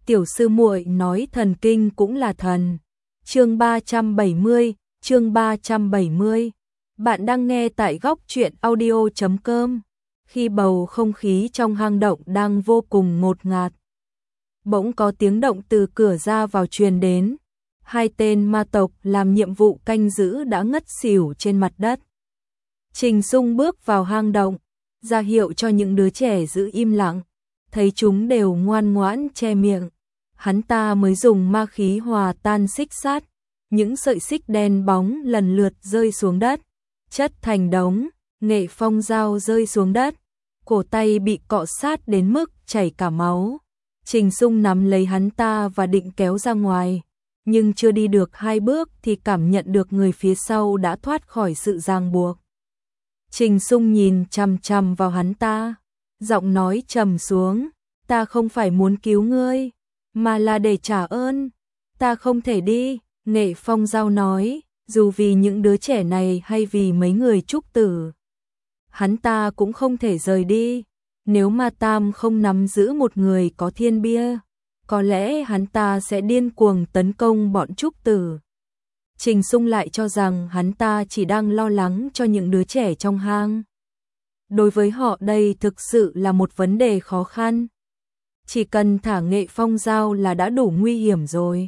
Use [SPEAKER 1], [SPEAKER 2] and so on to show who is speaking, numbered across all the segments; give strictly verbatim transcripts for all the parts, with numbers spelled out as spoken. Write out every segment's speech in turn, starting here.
[SPEAKER 1] tiểu sư muội nói thần kinh cũng là thần. Chương ba trăm bảy mươi, chương ba trăm bảy mươi. Bạn đang nghe tại góc truyện audio chấm com. Khi bầu không khí trong hang động đang vô cùng ngột ngạt, bỗng có tiếng động từ cửa ra vào truyền đến. Hai tên ma tộc làm nhiệm vụ canh giữ đã ngất xỉu trên mặt đất. Trình Sung bước vào hang động, ra hiệu cho những đứa trẻ giữ im lặng, thấy chúng đều ngoan ngoãn che miệng. Hắn ta mới dùng ma khí hòa tan xích sắt, những sợi xích đen bóng lần lượt rơi xuống đất, chất thành đống. Nghệ Phong dao rơi xuống đất, cổ tay bị cọ sát đến mức chảy cả máu. Trình Sung nắm lấy hắn ta và định kéo ra ngoài, nhưng chưa đi được hai bước thì cảm nhận được người phía sau đã thoát khỏi sự ràng buộc. Trình Sung nhìn chằm chằm vào hắn ta, giọng nói trầm xuống, ta không phải muốn cứu ngươi, mà là để trả ơn. Ta không thể đi, Nghệ Phong Giao nói, dù vì những đứa trẻ này hay vì mấy người trúc tử. Hắn ta cũng không thể rời đi. Nếu Ma Tam không nắm giữ một người có thiên bia, có lẽ hắn ta sẽ điên cuồng tấn công bọn trúc tử. Trình Sung lại cho rằng hắn ta chỉ đang lo lắng cho những đứa trẻ trong hang. Đối với họ đây thực sự là một vấn đề khó khăn. Chỉ cần thả Nghệ Phong Giao là đã đủ nguy hiểm rồi.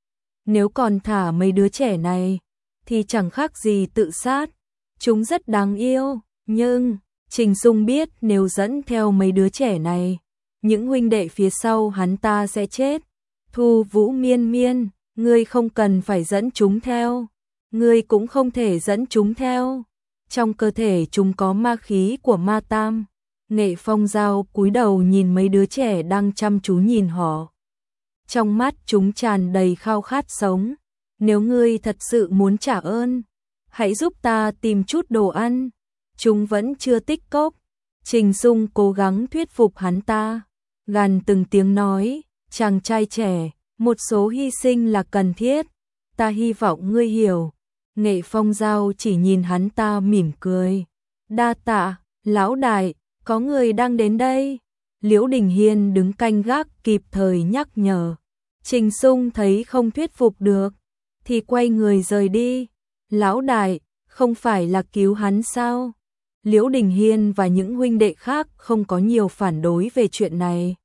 [SPEAKER 1] Nếu còn thả mấy đứa trẻ này, thì chẳng khác gì tự sát. Chúng rất đáng yêu, nhưng Trình Sung biết nếu dẫn theo mấy đứa trẻ này, những huynh đệ phía sau hắn ta sẽ chết. Thu Vũ Miên Miên, ngươi không cần phải dẫn chúng theo, ngươi cũng không thể dẫn chúng theo. Trong cơ thể chúng có ma khí của Ma Tam. Nghệ Phong Giao cúi đầu nhìn mấy đứa trẻ đang chăm chú nhìn họ. Trong mắt chúng tràn đầy khao khát sống. Nếu ngươi thật sự muốn trả ơn, hãy giúp ta tìm chút đồ ăn. Chúng vẫn chưa tích cốc. Trình Sung cố gắng thuyết phục hắn ta, gằn từng tiếng nói, chàng trai trẻ, một số hy sinh là cần thiết, ta hy vọng ngươi hiểu. Nghệ Phong Giao chỉ nhìn hắn ta mỉm cười. Đa tạ, lão đại, có người đang đến đây. Liễu Đình Hiên đứng canh gác kịp thời nhắc nhở. Trình Sung thấy không thuyết phục được, thì quay người rời đi. Lão đại, không phải là cứu hắn sao? Liễu Đình Hiên và những huynh đệ khác không có nhiều phản đối về chuyện này.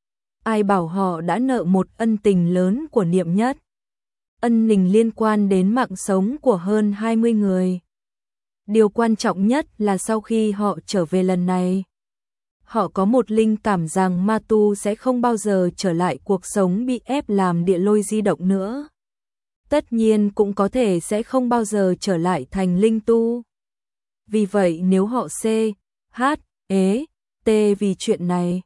[SPEAKER 1] Ai bảo họ đã nợ một ân tình lớn của Niệm Nhất. Ân tình liên quan đến mạng sống của hơn hai mươi người. Điều quan trọng nhất là sau khi họ trở về lần này, họ có một linh cảm rằng ma tu sẽ không bao giờ trở lại cuộc sống bị ép làm địa lôi di động nữa. Tất nhiên cũng có thể sẽ không bao giờ trở lại thành linh tu. Vì vậy nếu họ C, H, E, T vì chuyện này,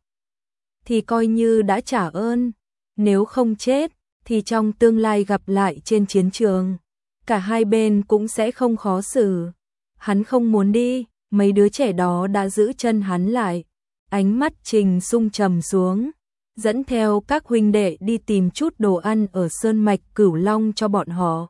[SPEAKER 1] thì coi như đã trả ơn. Nếu không chết, thì trong tương lai gặp lại trên chiến trường, cả hai bên cũng sẽ không khó xử. Hắn không muốn đi, mấy đứa trẻ đó đã giữ chân hắn lại. Ánh mắt Trình Sung trầm xuống, dẫn theo các huynh đệ đi tìm chút đồ ăn ở sơn mạch Cửu Long cho bọn họ.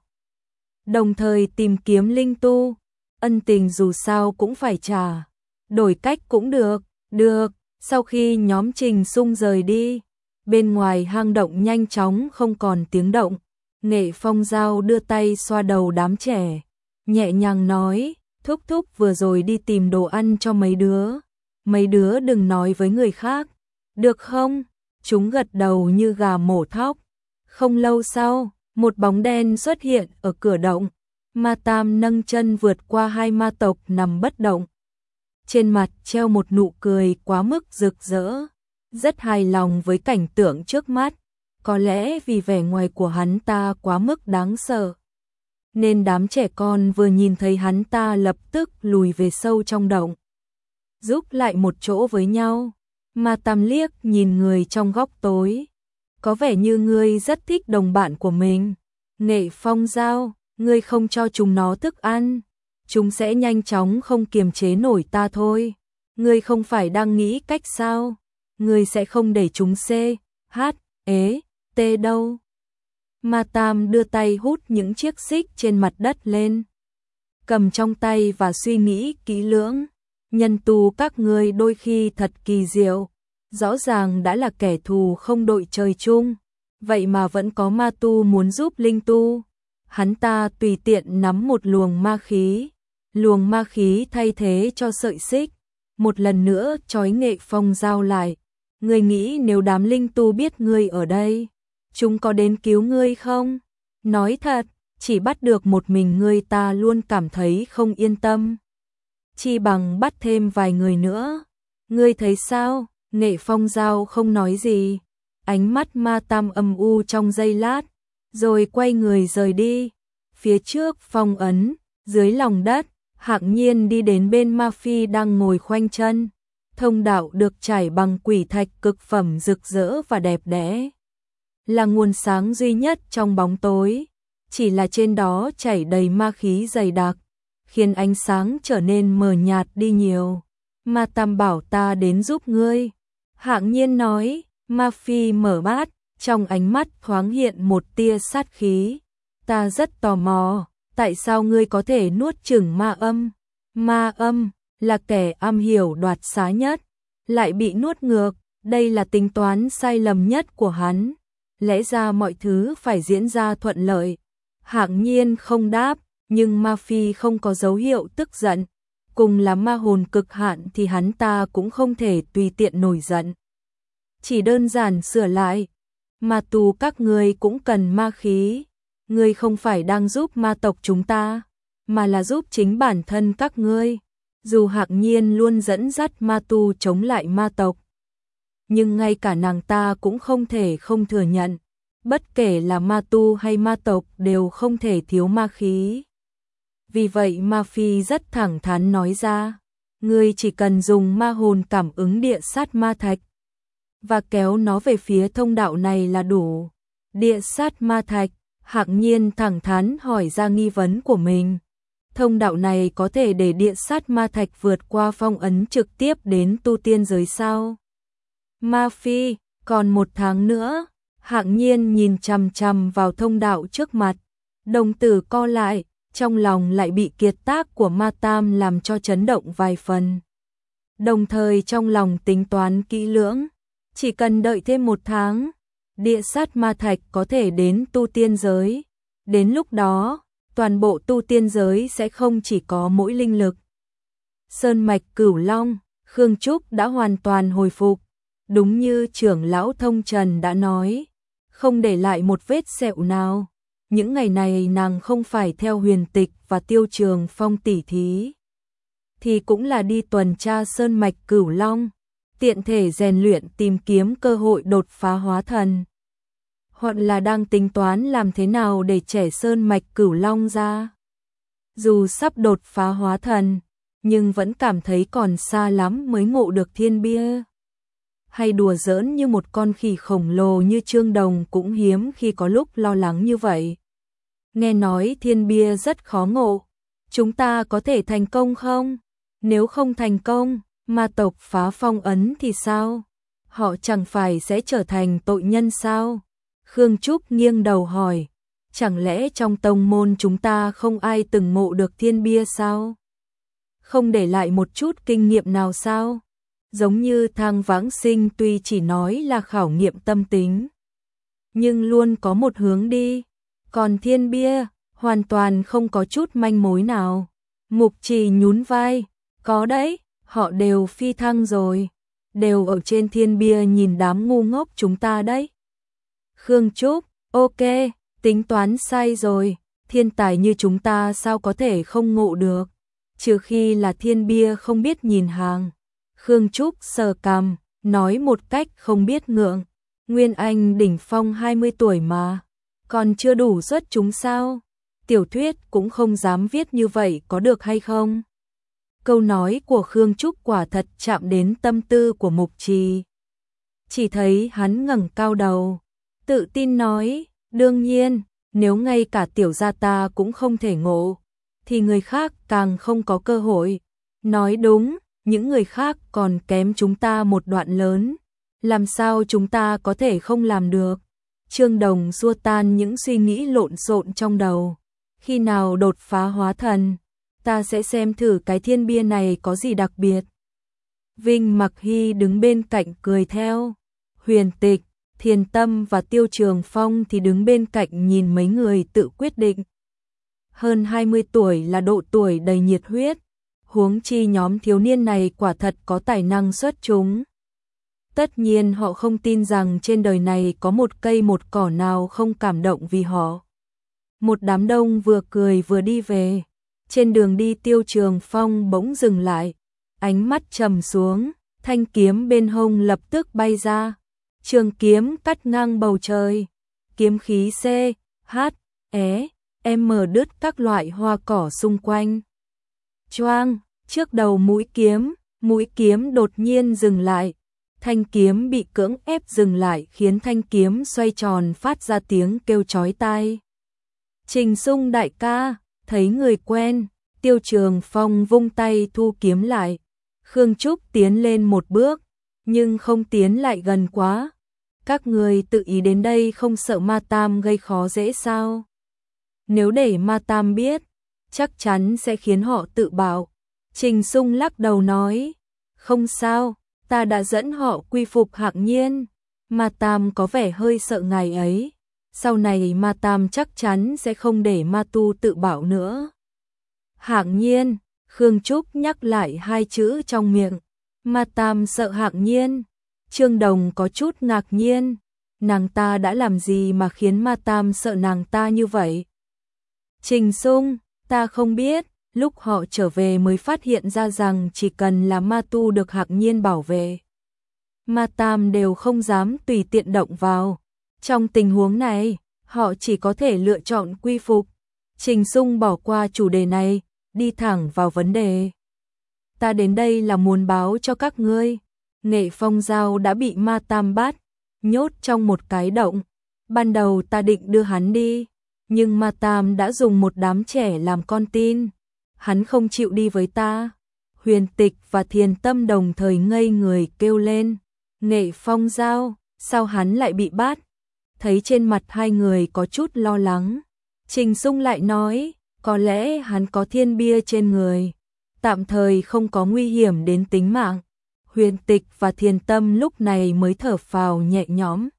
[SPEAKER 1] Đồng thời tìm kiếm linh tu, ân tình dù sao cũng phải trả, đổi cách cũng được, được. Sau khi nhóm Trình Sung rời đi, bên ngoài hang động nhanh chóng không còn tiếng động. Nghệ Phong Giao đưa tay xoa đầu đám trẻ, nhẹ nhàng nói, thúc thúc vừa rồi đi tìm đồ ăn cho mấy đứa. Mấy đứa đừng nói với người khác, được không? Chúng gật đầu như gà mổ thóc. Không lâu sau, một bóng đen xuất hiện ở cửa động. Ma Tam nâng chân vượt qua hai ma tộc nằm bất động. Trên mặt treo một nụ cười quá mức rực rỡ, rất hài lòng với cảnh tượng trước mắt. Có lẽ vì vẻ ngoài của hắn ta quá mức đáng sợ, nên đám trẻ con vừa nhìn thấy hắn ta lập tức lùi về sâu trong động, giúp lại một chỗ với nhau. Ma Tam liếc nhìn người trong góc tối, có vẻ như ngươi rất thích đồng bạn của mình. Nghệ Phong Giao, ngươi không cho chúng nó thức ăn, chúng sẽ nhanh chóng không kiềm chế nổi ta thôi. Ngươi không phải đang nghĩ cách sao? Ngươi sẽ không để chúng C, H, E, T đâu. Ma Tam đưa tay hút những chiếc xích trên mặt đất lên, cầm trong tay và suy nghĩ kỹ lưỡng. Nhân tu các ngươi đôi khi thật kỳ diệu, rõ ràng đã là kẻ thù không đội trời chung, vậy mà vẫn có ma tu muốn giúp linh tu. Hắn ta tùy tiện nắm một luồng ma khí, luồng ma khí thay thế cho sợi xích, một lần nữa trói Nghệ Phong Giao lại. Ngươi nghĩ nếu đám linh tu biết ngươi ở đây, chúng có đến cứu ngươi không? Nói thật, chỉ bắt được một mình ngươi ta luôn cảm thấy không yên tâm. Chi bằng bắt thêm vài người nữa. Ngươi thấy sao? Nghệ Phong Giao không nói gì. Ánh mắt ma tam âm u trong giây lát, rồi quay người rời đi. Phía trước phong ấn, dưới lòng đất, Hạng Nhiên đi đến bên Ma Phi đang ngồi khoanh chân. Thông đạo được trải bằng quỷ thạch cực phẩm rực rỡ và đẹp đẽ, là nguồn sáng duy nhất trong bóng tối. Chỉ là trên đó chảy đầy ma khí dày đặc, khiến ánh sáng trở nên mờ nhạt đi nhiều. Ma Tam bảo ta đến giúp ngươi. Hạng Nhiên nói. Ma Phi mở bát, trong ánh mắt thoáng hiện một tia sát khí. Ta rất tò mò, tại sao ngươi có thể nuốt chửng ma âm? Ma âm là kẻ am hiểu đoạt xá nhất, lại bị nuốt ngược, đây là tính toán sai lầm nhất của hắn. Lẽ ra mọi thứ phải diễn ra thuận lợi. Hạng Nhiên không đáp, nhưng Ma Phi không có dấu hiệu tức giận. Cùng là ma hồn cực hạn thì hắn ta cũng không thể tùy tiện nổi giận. Chỉ đơn giản sửa lại. Ma tu các ngươi cũng cần ma khí. Ngươi không phải đang giúp ma tộc chúng ta, mà là giúp chính bản thân các ngươi. Dù Hạng Nhiên luôn dẫn dắt ma tu chống lại ma tộc, nhưng ngay cả nàng ta cũng không thể không thừa nhận. Bất kể là ma tu hay ma tộc đều không thể thiếu ma khí. Vì vậy Ma Phi rất thẳng thắn nói ra. Ngươi chỉ cần dùng ma hồn cảm ứng địa sát ma thạch và kéo nó về phía thông đạo này là đủ. Địa sát ma thạch, Hạng Nhiên thẳng thắn hỏi ra nghi vấn của mình. Thông đạo này có thể để địa sát ma thạch vượt qua phong ấn trực tiếp đến tu tiên giới sao? Ma Phi, còn một tháng nữa. Hạng Nhiên nhìn chằm chằm vào thông đạo trước mặt, đồng tử co lại, trong lòng lại bị kiệt tác của Ma Tam làm cho chấn động vài phần. Đồng thời trong lòng tính toán kỹ lưỡng, chỉ cần đợi thêm một tháng, địa sát ma thạch có thể đến tu tiên giới. Đến lúc đó, toàn bộ tu tiên giới sẽ không chỉ có mỗi linh lực. Sơn mạch Cửu Long, Khương Trúc đã hoàn toàn hồi phục, đúng như trưởng lão Thông Trần đã nói, không để lại một vết sẹo nào. Những ngày này nàng không phải theo Huyền Tịch và Tiêu Trường Phong tỉ thí, thì cũng là đi tuần tra sơn mạch Cửu Long, tiện thể rèn luyện tìm kiếm cơ hội đột phá hóa thần, hoặc là đang tính toán làm thế nào để trẻ sơn mạch Cửu Long ra. Dù sắp đột phá hóa thần, nhưng vẫn cảm thấy còn xa lắm mới ngộ được thiên bia. Hay đùa giỡn như một con khỉ khổng lồ như Trương Đồng cũng hiếm khi có lúc lo lắng như vậy. Nghe nói thiên bia rất khó ngộ, chúng ta có thể thành công không? Nếu không thành công, ma tộc phá phong ấn thì sao? Họ chẳng phải sẽ trở thành tội nhân sao? Khương Trúc nghiêng đầu hỏi, chẳng lẽ trong tông môn chúng ta không ai từng ngộ được thiên bia sao? Không để lại một chút kinh nghiệm nào sao? Giống như Thang Vãng Sinh tuy chỉ nói là khảo nghiệm tâm tính, nhưng luôn có một hướng đi. Còn thiên bia, hoàn toàn không có chút manh mối nào. Mục Trì nhún vai, có đấy, họ đều phi thăng rồi, đều ở trên thiên bia nhìn đám ngu ngốc chúng ta đấy. Khương Trúc, ok, tính toán sai rồi, thiên tài như chúng ta sao có thể không ngộ được, trừ khi là thiên bia không biết nhìn hàng. Khương Trúc sờ cằm, nói một cách không biết ngượng, Nguyên Anh đỉnh phong hai mươi tuổi mà, còn chưa đủ xuất chúng sao? Tiểu thuyết cũng không dám viết như vậy có được hay không? Câu nói của Khương Trúc quả thật chạm đến tâm tư của Mục Trì. Chỉ thấy hắn ngẩng cao đầu, tự tin nói, đương nhiên, nếu ngay cả tiểu gia ta cũng không thể ngộ, thì người khác càng không có cơ hội. Nói đúng, những người khác còn kém chúng ta một đoạn lớn, làm sao chúng ta có thể không làm được? Trương Đồng xua tan những suy nghĩ lộn xộn trong đầu. Khi nào đột phá hóa thần, ta sẽ xem thử cái thiên bia này có gì đặc biệt. Vinh Mặc Hy đứng bên cạnh cười theo. Huyền Tịch, Thiền Tâm và Tiêu Trường Phong thì đứng bên cạnh nhìn mấy người tự quyết định. Hơn hai mươi tuổi là độ tuổi đầy nhiệt huyết, huống chi nhóm thiếu niên này quả thật có tài năng xuất chúng. Tất nhiên họ không tin rằng trên đời này có một cây một cỏ nào không cảm động vì họ. Một đám đông vừa cười vừa đi về. Trên đường đi Tiêu Trường Phong bỗng dừng lại, ánh mắt trầm xuống, thanh kiếm bên hông lập tức bay ra. Trường kiếm cắt ngang bầu trời, kiếm khí C, H, E, M đứt các loại hoa cỏ xung quanh. Choang, trước đầu mũi kiếm, mũi kiếm đột nhiên dừng lại. Thanh kiếm bị cưỡng ép dừng lại khiến thanh kiếm xoay tròn phát ra tiếng kêu chói tai. Trình Sung đại ca, thấy người quen, Tiêu Trường Phong vung tay thu kiếm lại. Khương Trúc tiến lên một bước, nhưng không tiến lại gần quá. Các người tự ý đến đây không sợ Ma Tam gây khó dễ sao? Nếu để Ma Tam biết, chắc chắn sẽ khiến họ tự bảo. Trình Sung lắc đầu nói, không sao, ta đã dẫn họ quy phục Hạng Nhiên. Ma Tam có vẻ hơi sợ ngài ấy. Sau này Ma Tam chắc chắn sẽ không để Ma Tu tự bảo nữa. Hạng Nhiên, Khương Trúc nhắc lại hai chữ trong miệng. Ma Tam sợ Hạng Nhiên. Trương Đồng có chút ngạc nhiên. Nàng ta đã làm gì mà khiến Ma Tam sợ nàng ta như vậy? Trình Sung, ta không biết. Lúc họ trở về mới phát hiện ra rằng chỉ cần là Ma Tu được Hạng Nhiên bảo vệ, Ma Tam đều không dám tùy tiện động vào. Trong tình huống này, họ chỉ có thể lựa chọn quy phục. Trình Sung bỏ qua chủ đề này, đi thẳng vào vấn đề. Ta đến đây là muốn báo cho các ngươi, Nghệ Phong Giao đã bị Ma Tam bắt, nhốt trong một cái động. Ban đầu ta định đưa hắn đi, nhưng Ma Tam đã dùng một đám trẻ làm con tin. Hắn không chịu đi với ta. Huyền Tịch và Thiền Tâm đồng thời ngây người kêu lên. Nghệ Phong Giao, sao hắn lại bị bắt? Thấy trên mặt hai người có chút lo lắng, Trình Sung lại nói, có lẽ hắn có thiên bia trên người, tạm thời không có nguy hiểm đến tính mạng. Huyền Tịch và Thiền Tâm lúc này mới thở phào nhẹ nhõm.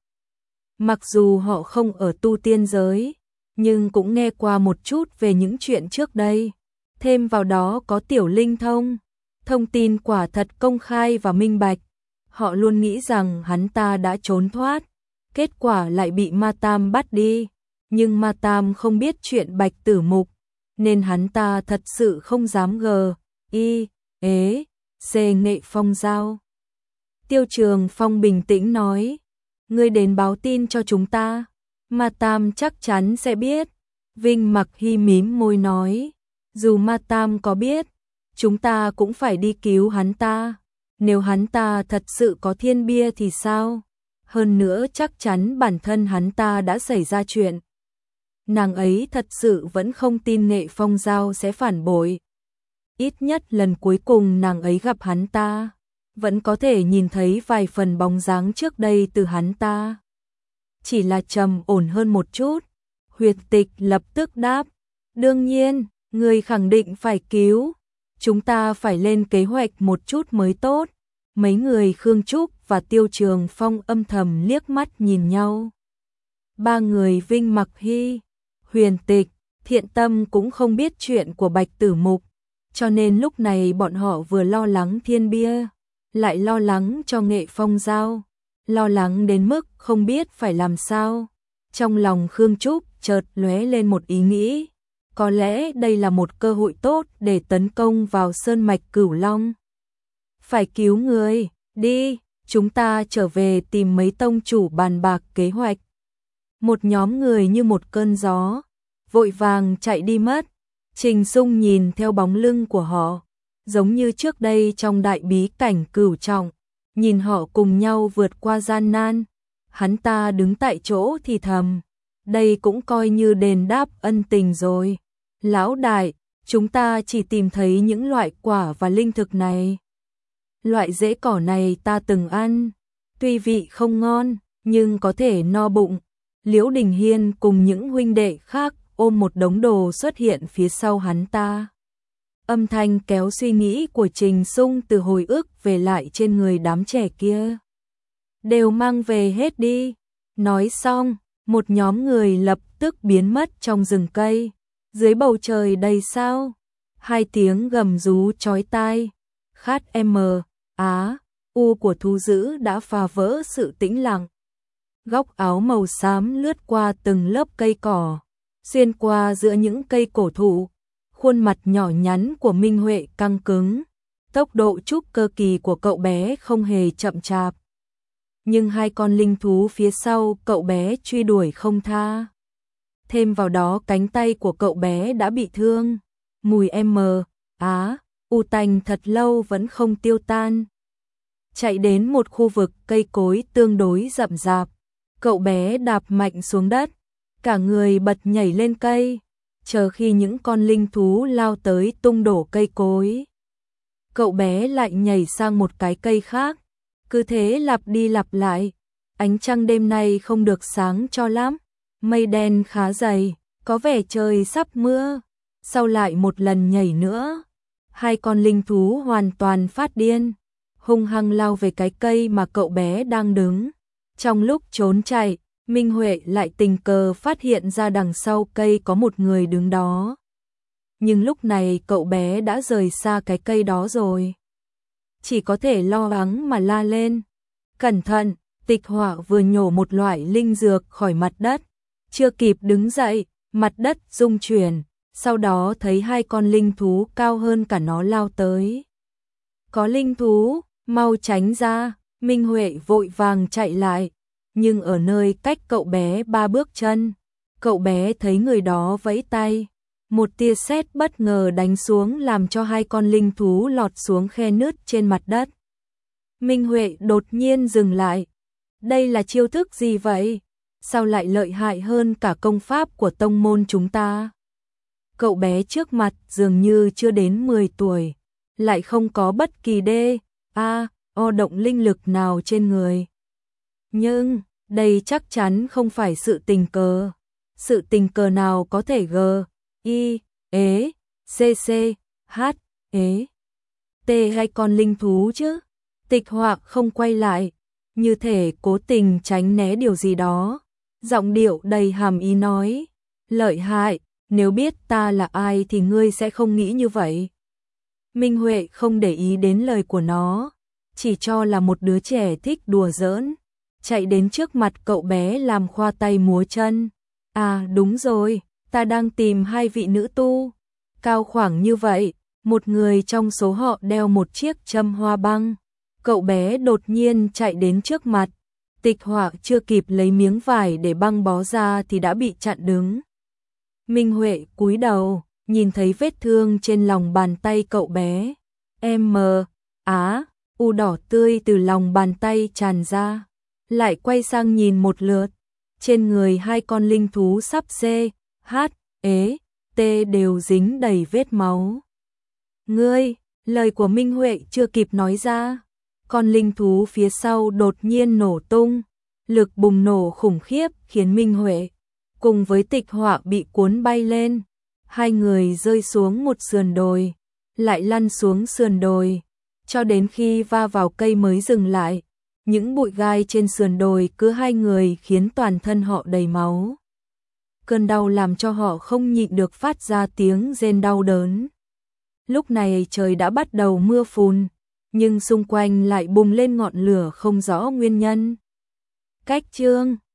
[SPEAKER 1] Mặc dù họ không ở tu tiên giới, nhưng cũng nghe qua một chút về những chuyện trước đây. Thêm vào đó có Tiểu Linh Thông, thông tin quả thật công khai và minh bạch. Họ luôn nghĩ rằng hắn ta đã trốn thoát, kết quả lại bị Ma Tam bắt đi. Nhưng Ma Tam không biết chuyện Bạch Tử Mục, nên hắn ta thật sự không dám gờ, y, ế, c Nghệ Phong Giao. Tiêu Trường Phong bình tĩnh nói, ngươi đến báo tin cho chúng ta, Ma Tam chắc chắn sẽ biết. Vinh Mặc Hy mím môi nói, dù Ma Tam có biết, chúng ta cũng phải đi cứu hắn ta. Nếu hắn ta thật sự có thiên bia thì sao? Hơn nữa chắc chắn bản thân hắn ta đã xảy ra chuyện. Nàng ấy thật sự vẫn không tin Nghệ Phong Giao sẽ phản bội. Ít nhất lần cuối cùng nàng ấy gặp hắn ta, vẫn có thể nhìn thấy vài phần bóng dáng trước đây từ hắn ta. Chỉ là trầm ổn hơn một chút. Huyền Tịch lập tức đáp, đương nhiên, người khẳng định phải cứu. Chúng ta phải lên kế hoạch một chút mới tốt. Mấy người Khương Trúc và Tiêu Trường Phong âm thầm liếc mắt nhìn nhau. Ba người Vinh Mặc Hy, Huyền Tịch, Thiện Tâm cũng không biết chuyện của Bạch Tử Mục, cho nên lúc này bọn họ vừa lo lắng thiên bia, lại lo lắng cho Nghệ Phong Giao, lo lắng đến mức không biết phải làm sao. Trong lòng Khương Trúc chợt lóe lên một ý nghĩ, có lẽ đây là một cơ hội tốt để tấn công vào sơn mạch Cửu Long. Phải cứu người, đi, chúng ta trở về tìm mấy tông chủ bàn bạc kế hoạch. Một nhóm người như một cơn gió, vội vàng chạy đi mất. Trình Sung nhìn theo bóng lưng của họ, giống như trước đây trong đại bí cảnh Cửu Trọng, nhìn họ cùng nhau vượt qua gian nan. Hắn ta đứng tại chỗ thì thầm, đây cũng coi như đền đáp ân tình rồi. Lão đại, chúng ta chỉ tìm thấy những loại quả và linh thực này. Loại rễ cỏ này ta từng ăn, tuy vị không ngon, nhưng có thể no bụng. Liễu Đình Hiên cùng những huynh đệ khác ôm một đống đồ xuất hiện phía sau hắn ta. Âm thanh kéo suy nghĩ của Trình Sung từ hồi ức về lại trên người đám trẻ kia. Đều mang về hết đi, Nói xong, một nhóm người lập tức biến mất trong rừng cây. Dưới bầu trời đầy sao, hai tiếng gầm rú chói tai. Khát M, Á, U của thú dữ đã phá vỡ sự tĩnh lặng. Góc áo màu xám lướt qua từng lớp cây cỏ, xuyên qua giữa những cây cổ thụ. Khuôn mặt nhỏ nhắn của Minh Huệ căng cứng, tốc độ trúc cơ kỳ của cậu bé không hề chậm chạp. Nhưng hai con linh thú phía sau cậu bé truy đuổi không tha. Thêm vào đó cánh tay của cậu bé đã bị thương. Mùi M, Á, U tanh thật lâu vẫn không tiêu tan. Chạy đến một khu vực cây cối tương đối rậm rạp, cậu bé đạp mạnh xuống đất, cả người bật nhảy lên cây, chờ khi những con linh thú lao tới tung đổ cây cối. Cậu bé lại nhảy sang một cái cây khác, cứ thế lặp đi lặp lại. Ánh trăng đêm nay không được sáng cho lắm, mây đen khá dày, có vẻ trời sắp mưa. Sau lại một lần nhảy nữa, hai con linh thú hoàn toàn phát điên, hung hăng lao về cái cây mà cậu bé đang đứng. Trong lúc trốn chạy, Minh Huệ lại tình cờ phát hiện ra đằng sau cây có một người đứng đó. Nhưng lúc này cậu bé đã rời xa cái cây đó rồi. Chỉ có thể lo lắng mà la lên. Cẩn thận, Tịch Họa vừa nhổ một loại linh dược khỏi mặt đất. Chưa kịp đứng dậy, mặt đất rung chuyển. Sau đó thấy hai con linh thú cao hơn cả nó lao tới. Có linh thú, mau tránh ra. Minh Huệ vội vàng chạy lại. Nhưng ở nơi cách cậu bé ba bước chân, cậu bé thấy người đó vẫy tay. Một tia sét bất ngờ đánh xuống làm cho hai con linh thú lọt xuống khe nứt trên mặt đất. Minh Huệ đột nhiên dừng lại. Đây là chiêu thức gì vậy? Sao lại lợi hại hơn cả công pháp của tông môn chúng ta? Cậu bé trước mặt dường như chưa đến mười tuổi, lại không có bất kỳ đê, a, o động linh lực nào trên người. Nhưng, đây chắc chắn không phải sự tình cờ. Sự tình cờ nào có thể g, i, ế, cc, h, ế, t hay con linh thú chứ? Tịch Họa không quay lại, như thể cố tình tránh né điều gì đó. Giọng điệu đầy hàm ý nói, lợi hại, nếu biết ta là ai thì ngươi sẽ không nghĩ như vậy. Minh Huệ không để ý đến lời của nó, chỉ cho là một đứa trẻ thích đùa giỡn. Chạy đến trước mặt cậu bé làm khoa tay múa chân. À đúng rồi, ta đang tìm hai vị nữ tu. Cao khoảng như vậy, một người trong số họ đeo một chiếc châm hoa băng. Cậu bé đột nhiên chạy đến trước mặt. Tịch Họa chưa kịp lấy miếng vải để băng bó ra thì đã bị chặn đứng. Minh Huệ cúi đầu, nhìn thấy vết thương trên lòng bàn tay cậu bé. M, Á, U đỏ tươi từ lòng bàn tay tràn ra. Lại quay sang nhìn một lượt, trên người hai con linh thú sắp C, H, ế, T đều dính đầy vết máu. Ngươi, lời của Minh Huệ chưa kịp nói ra, con linh thú phía sau đột nhiên nổ tung, lực bùng nổ khủng khiếp khiến Minh Huệ cùng với Tịch Họa bị cuốn bay lên. Hai người rơi xuống một sườn đồi, lại lăn xuống sườn đồi, cho đến khi va vào cây mới dừng lại. Những bụi gai trên sườn đồi cứ hai người khiến toàn thân họ đầy máu. Cơn đau làm cho họ không nhịn được phát ra tiếng rên đau đớn. Lúc này trời đã bắt đầu mưa phùn, nhưng xung quanh lại bùng lên ngọn lửa không rõ nguyên nhân. Cách chương